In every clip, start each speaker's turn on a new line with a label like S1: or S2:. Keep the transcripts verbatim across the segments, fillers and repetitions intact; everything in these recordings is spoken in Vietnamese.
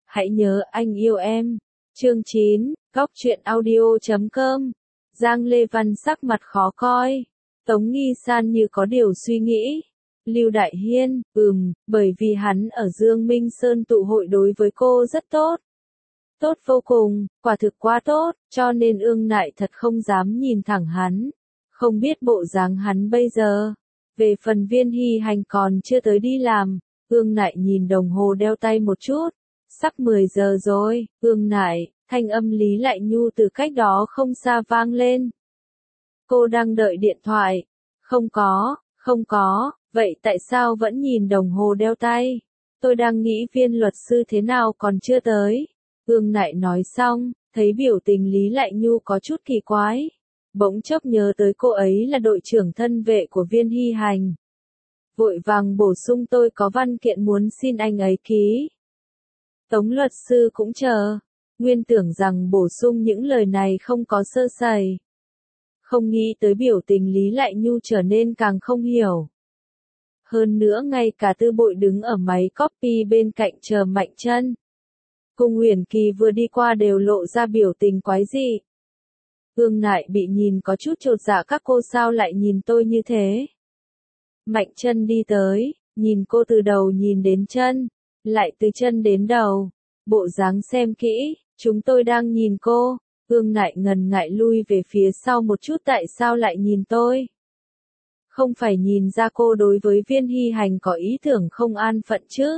S1: Hãy nhớ anh yêu em. Chương chín, Góc truyện audio chấm com. Giang Lê Văn sắc mặt khó coi. Tống Nghi San như có điều suy nghĩ. Lưu Đại Hiên, ừm, bởi vì hắn ở Dương Minh Sơn tụ hội đối với cô rất tốt. Tốt vô cùng, quả thực quá tốt, cho nên Ương Nại thật không dám nhìn thẳng hắn. Không biết bộ dáng hắn bây giờ. Về phần Viên Hy Hành còn chưa tới đi làm, Ương Nại nhìn đồng hồ đeo tay một chút. Sắp mười giờ rồi, Ương Nại, thanh âm Lý Lại Nhu từ cách đó không xa vang lên. Cô đang đợi điện thoại. Không có, không có, vậy tại sao vẫn nhìn đồng hồ đeo tay? Tôi đang nghĩ Viên luật sư thế nào còn chưa tới. Ương Nại nói xong, thấy biểu tình Lý Lại Nhu có chút kỳ quái. Bỗng chốc nhớ tới cô ấy là đội trưởng thân vệ của Viên Hy Hành. Vội vàng bổ sung tôi có văn kiện muốn xin anh ấy ký. Tống luật sư cũng chờ. Nguyên tưởng rằng bổ sung những lời này không có sơ sẩy. Không nghĩ tới biểu tình Lý Lại Nhu trở nên càng không hiểu. Hơn nữa ngay cả Tư Bội đứng ở máy copy bên cạnh chờ Mạnh Chân. Cùng Huyền Kỳ vừa đi qua đều lộ ra biểu tình quái dị. Ương Nại bị nhìn có chút chột dạ, các cô sao lại nhìn tôi như thế? Mạnh Chân đi tới, nhìn cô từ đầu nhìn đến chân, lại từ chân đến đầu. Bộ dáng xem kỹ, chúng tôi đang nhìn cô. Ương Nại ngần ngại lui về phía sau một chút, tại sao lại nhìn tôi? Không phải nhìn ra cô đối với Viên Hy Hành có ý tưởng không an phận chứ?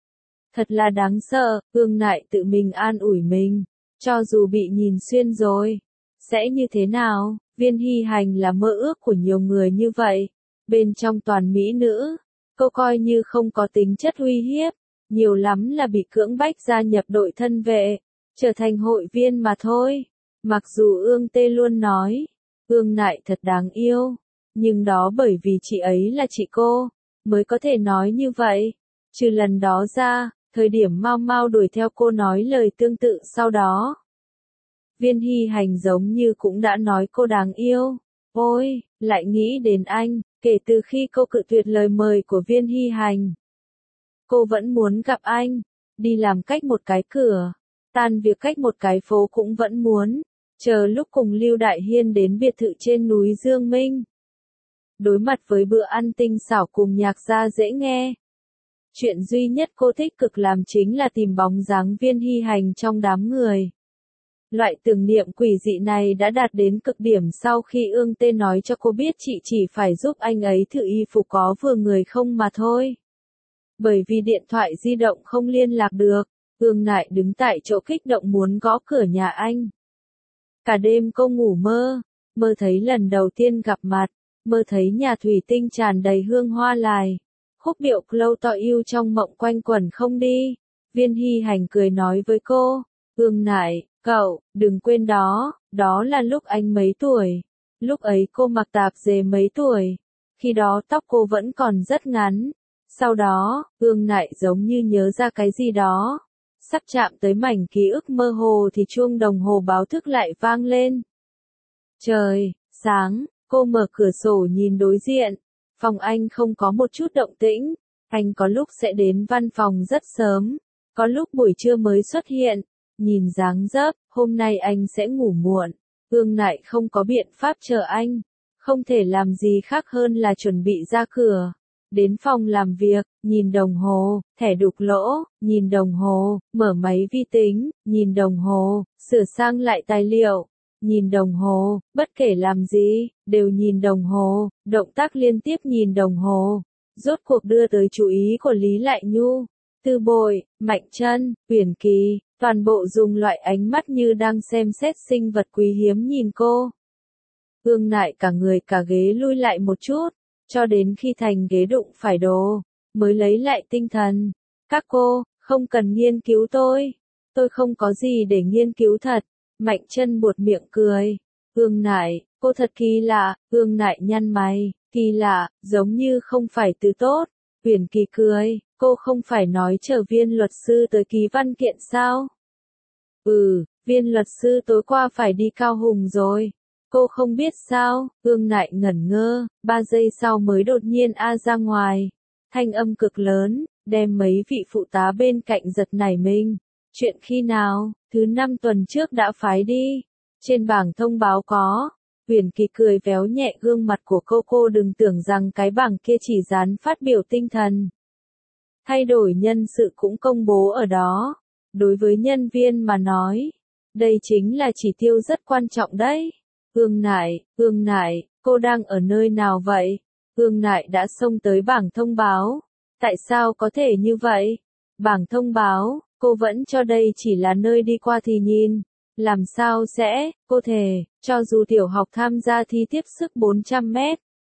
S1: Thật là đáng sợ, Ương Nại tự mình an ủi mình. Cho dù bị nhìn xuyên rồi, sẽ như thế nào? Viên Hy Hành là mơ ước của nhiều người như vậy. Bên trong toàn mỹ nữ, cô coi như không có tính chất uy hiếp. Nhiều lắm là bị cưỡng bách gia nhập đội thân vệ, trở thành hội viên mà thôi. Mặc dù Ương Tê luôn nói, Ương Nại thật đáng yêu, nhưng đó bởi vì chị ấy là chị cô, mới có thể nói như vậy. Trừ lần đó ra, thời điểm Mao Mao đuổi theo cô nói lời tương tự sau đó. Viên Hy Hành giống như cũng đã nói cô đáng yêu. Ôi, lại nghĩ đến anh, kể từ khi cô cự tuyệt lời mời của Viên Hy Hành. Cô vẫn muốn gặp anh, đi làm cách một cái cửa, tan việc cách một cái phố cũng vẫn muốn, chờ lúc cùng Lưu Đại Hiên đến biệt thự trên núi Dương Minh. Đối mặt với bữa ăn tinh xảo cùng nhạc gia dễ nghe. Chuyện duy nhất cô thích cực làm chính là tìm bóng dáng Viên Hy Hành trong đám người. Loại tưởng niệm quỷ dị này đã đạt đến cực điểm sau khi Ương Tê nói cho cô biết chị chỉ phải giúp anh ấy thử y phục có vừa người không mà thôi. Bởi vì điện thoại di động không liên lạc được, Ương Nại đứng tại chỗ kích động muốn gõ cửa nhà anh. Cả đêm cô ngủ mơ, mơ thấy lần đầu tiên gặp mặt, mơ thấy nhà thủy tinh tràn đầy hương hoa lài. Khúc điệu Clow To You trong mộng quanh quẩn không đi. Viên Hy Hành cười nói với cô, Ương Nại, cậu, đừng quên đó, đó là lúc anh mấy tuổi. Lúc ấy cô mặc tạp dề mấy tuổi. Khi đó tóc cô vẫn còn rất ngắn. Sau đó, Ương Nại giống như nhớ ra cái gì đó. Sắp chạm tới mảnh ký ức mơ hồ thì chuông đồng hồ báo thức lại vang lên. Trời, sáng, cô mở cửa sổ nhìn đối diện. Phòng anh không có một chút động tĩnh. Anh có lúc sẽ đến văn phòng rất sớm, có lúc buổi trưa mới xuất hiện. Nhìn dáng dấp, hôm nay anh sẽ ngủ muộn. Ương Nại không có biện pháp chờ anh. Không thể làm gì khác hơn là chuẩn bị ra cửa. Đến phòng làm việc, nhìn đồng hồ, thẻ đục lỗ, nhìn đồng hồ, mở máy vi tính, nhìn đồng hồ, sửa sang lại tài liệu, nhìn đồng hồ, bất kể làm gì, đều nhìn đồng hồ, động tác liên tiếp nhìn đồng hồ. Rốt cuộc đưa tới chú ý của Lý Lại Nhu, Tư Bội, Mạnh Chân, Huyền Kỳ, toàn bộ dùng loại ánh mắt như đang xem xét sinh vật quý hiếm nhìn cô. Ương Nại cả người cả ghế lui lại một chút. Cho đến khi thành ghế đụng phải đồ, mới lấy lại tinh thần. Các cô, không cần nghiên cứu tôi. Tôi không có gì để nghiên cứu thật. Mạnh Chân buột miệng cười. Ương Nại, cô thật kỳ lạ. Ương Nại nhăn mày. Kỳ lạ, giống như không phải từ tốt. Huyền Kỳ cười. Cô không phải nói chờ Viên luật sư tới ký văn kiện sao? Ừ, Viên luật sư tối qua phải đi Cao Hùng rồi. Cô không biết sao? Ương Nại ngẩn ngơ, ba giây sau mới đột nhiên a ra ngoài. Thanh âm cực lớn, đem mấy vị phụ tá bên cạnh giật nảy mình. Chuyện khi nào? Thứ năm tuần trước đã phái đi. Trên bảng thông báo có. Huyền Kỳ cười véo nhẹ gương mặt của cô cô đừng tưởng rằng cái bảng kia chỉ dán phát biểu tinh thần. Thay đổi nhân sự cũng công bố ở đó. Đối với nhân viên mà nói, đây chính là chỉ tiêu rất quan trọng đấy. Ương Nại, Ương Nại, cô đang ở nơi nào vậy? Ương Nại đã xông tới bảng thông báo. Tại sao có thể như vậy? Bảng thông báo, cô vẫn cho đây chỉ là nơi đi qua thì nhìn. Làm sao sẽ, cô thề, cho dù tiểu học tham gia thi tiếp sức bốn trăm mét.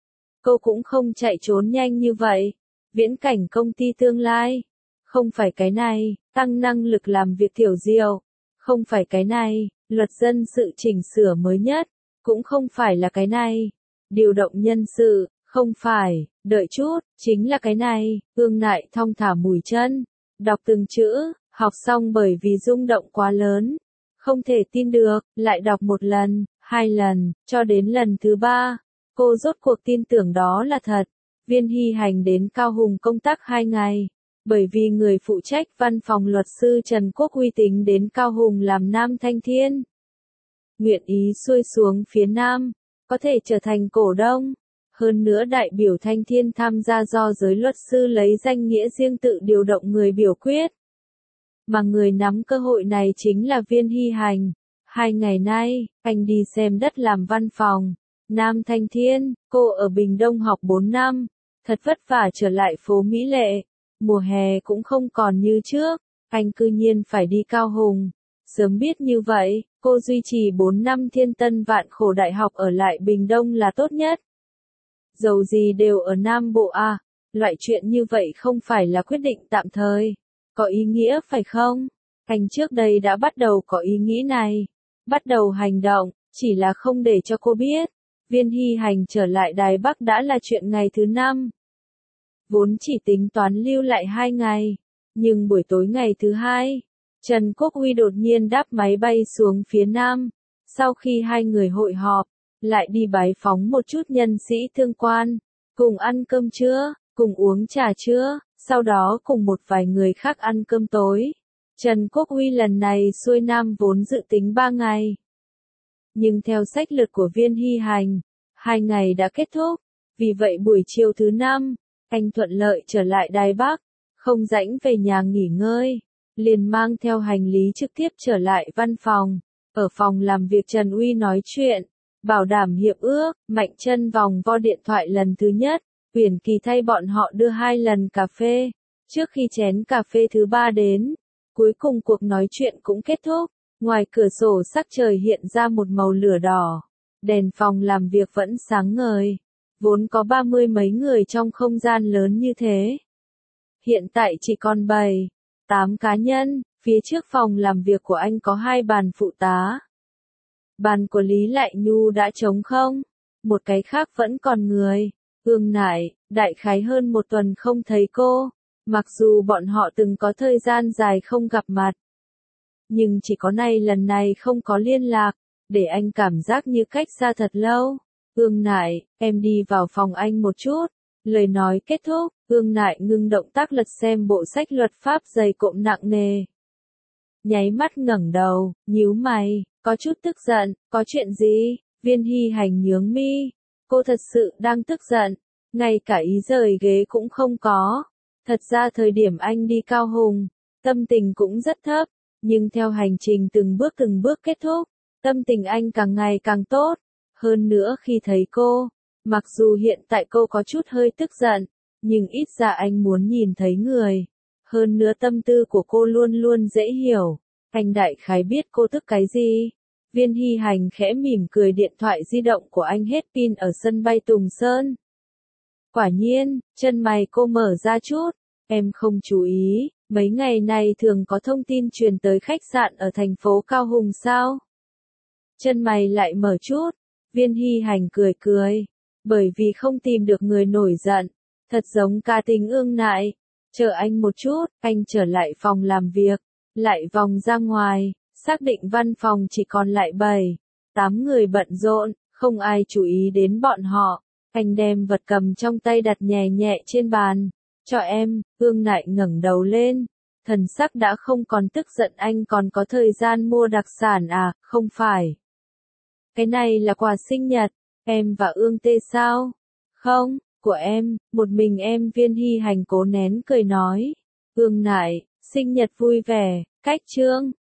S1: Cô cũng không chạy trốn nhanh như vậy. Viễn cảnh công ty tương lai. Không phải cái này, tăng năng lực làm việc thiểu diệu. Không phải cái này, luật dân sự chỉnh sửa mới nhất. Cũng không phải là cái này. Điều động nhân sự, không phải, đợi chút, chính là cái này. Ương Nại thong thả mùi chân. Đọc từng chữ, học xong bởi vì rung động quá lớn. Không thể tin được, lại đọc một lần, hai lần, cho đến lần thứ ba. Cô rốt cuộc tin tưởng đó là thật. Viên Hy Hành đến Cao Hùng công tác hai ngày. Bởi vì người phụ trách văn phòng luật sư Trần Quốc Huy tính đến Cao Hùng làm Nam Thanh Thiên. Nguyện ý xuôi xuống phía Nam, có thể trở thành cổ đông. Hơn nữa đại biểu Thanh Thiên tham gia do giới luật sư lấy danh nghĩa riêng tự điều động người biểu quyết. Mà người nắm cơ hội này chính là Viên Hy Hành. Hai ngày nay, anh đi xem đất làm văn phòng. Nam Thanh Thiên, cô ở Bình Đông học bốn năm. Thật vất vả trở lại phố Mỹ Lệ. Mùa hè cũng không còn như trước. Anh cư nhiên phải đi Cao Hùng. Sớm biết như vậy, cô duy trì bốn năm thiên tân vạn khổ đại học ở lại Bình Đông là tốt nhất. Dầu gì đều ở Nam Bộ à. Loại chuyện như vậy không phải là quyết định tạm thời. Có ý nghĩa phải không? Anh trước đây đã bắt đầu có ý nghĩ này. Bắt đầu hành động, chỉ là không để cho cô biết. Viên Hy Hành trở lại Đài Bắc đã là chuyện ngày thứ năm. Vốn chỉ tính toán lưu lại hai ngày. Nhưng buổi tối ngày thứ hai, Trần Quốc Huy đột nhiên đáp máy bay xuống phía Nam. Sau khi hai người hội họp, lại đi bái phóng một chút nhân sĩ thương quan. Cùng ăn cơm trưa, cùng uống trà trưa, sau đó cùng một vài người khác ăn cơm tối. Trần Quốc Huy lần này xuôi Nam vốn dự tính ba ngày. Nhưng theo sách lược của Viên Hy Hành, hai ngày đã kết thúc. Vì vậy buổi chiều thứ năm, anh thuận lợi trở lại Đài Bắc, không rảnh về nhà nghỉ ngơi. Liền mang theo hành lý trực tiếp trở lại văn phòng. Ở phòng làm việc Trần Uy nói chuyện, bảo đảm hiệp ước, Mạnh Chân vòng vo điện thoại lần thứ nhất. Huyền Kỳ thay bọn họ đưa hai lần cà phê. Trước khi chén cà phê thứ ba đến, cuối cùng cuộc nói chuyện cũng kết thúc. Ngoài cửa sổ sắc trời hiện ra một màu lửa đỏ. Đèn phòng làm việc vẫn sáng ngời. Vốn có ba mươi mấy người trong không gian lớn như thế. Hiện tại chỉ còn bảy, tám cá nhân. Phía trước phòng làm việc của anh có hai bàn phụ tá. Bàn của Lý Lại Nhu đã trống không. Một cái khác vẫn còn người. Ương Nại, đại khái hơn một tuần không thấy cô. Mặc dù bọn họ từng có thời gian dài không gặp mặt. Nhưng chỉ có này lần này không có liên lạc. Để anh cảm giác như cách xa thật lâu. Ương Nại, em đi vào phòng anh một chút. Lời nói kết thúc, Ương Nại ngưng động tác lật xem bộ sách luật pháp dày cộm nặng nề. Nháy mắt ngẩng đầu, nhíu mày, có chút tức giận, có chuyện gì? Viên Hy Hành nhướng mi. Cô thật sự đang tức giận, ngay cả ý rời ghế cũng không có. Thật ra thời điểm anh đi Cao Hùng, tâm tình cũng rất thấp, nhưng theo hành trình từng bước từng bước kết thúc, tâm tình anh càng ngày càng tốt. Hơn nữa khi thấy cô, mặc dù hiện tại cô có chút hơi tức giận, nhưng ít ra anh muốn nhìn thấy người. Hơn nữa tâm tư của cô luôn luôn dễ hiểu, anh đại khái biết cô tức cái gì. Viên Hy Hành khẽ mỉm cười điện thoại di động của anh hết pin ở sân bay Tùng Sơn. Quả nhiên, chân mày cô mở ra chút, em không chú ý, mấy ngày này thường có thông tin truyền tới khách sạn ở thành phố Cao Hùng sao? Chân mày lại mở chút, Viên Hy Hành cười cười, bởi vì không tìm được người nổi giận, thật giống cá tính Ương Nại. Chờ anh một chút, anh trở lại phòng làm việc, lại vòng ra ngoài, xác định văn phòng chỉ còn lại bảy, tám người bận rộn, không ai chú ý đến bọn họ. Anh đem vật cầm trong tay đặt nhẹ nhẹ trên bàn. Cho em, Ương Nại ngẩng đầu lên. thần sắc đã không còn tức giận. Anh còn có thời gian mua đặc sản à, không phải. Cái này là quà sinh nhật, em và Ương Tê sao? Không, của em, một mình em. Viên Hy Hành cố nén cười nói. Ương Nại, sinh nhật vui vẻ, cách chương.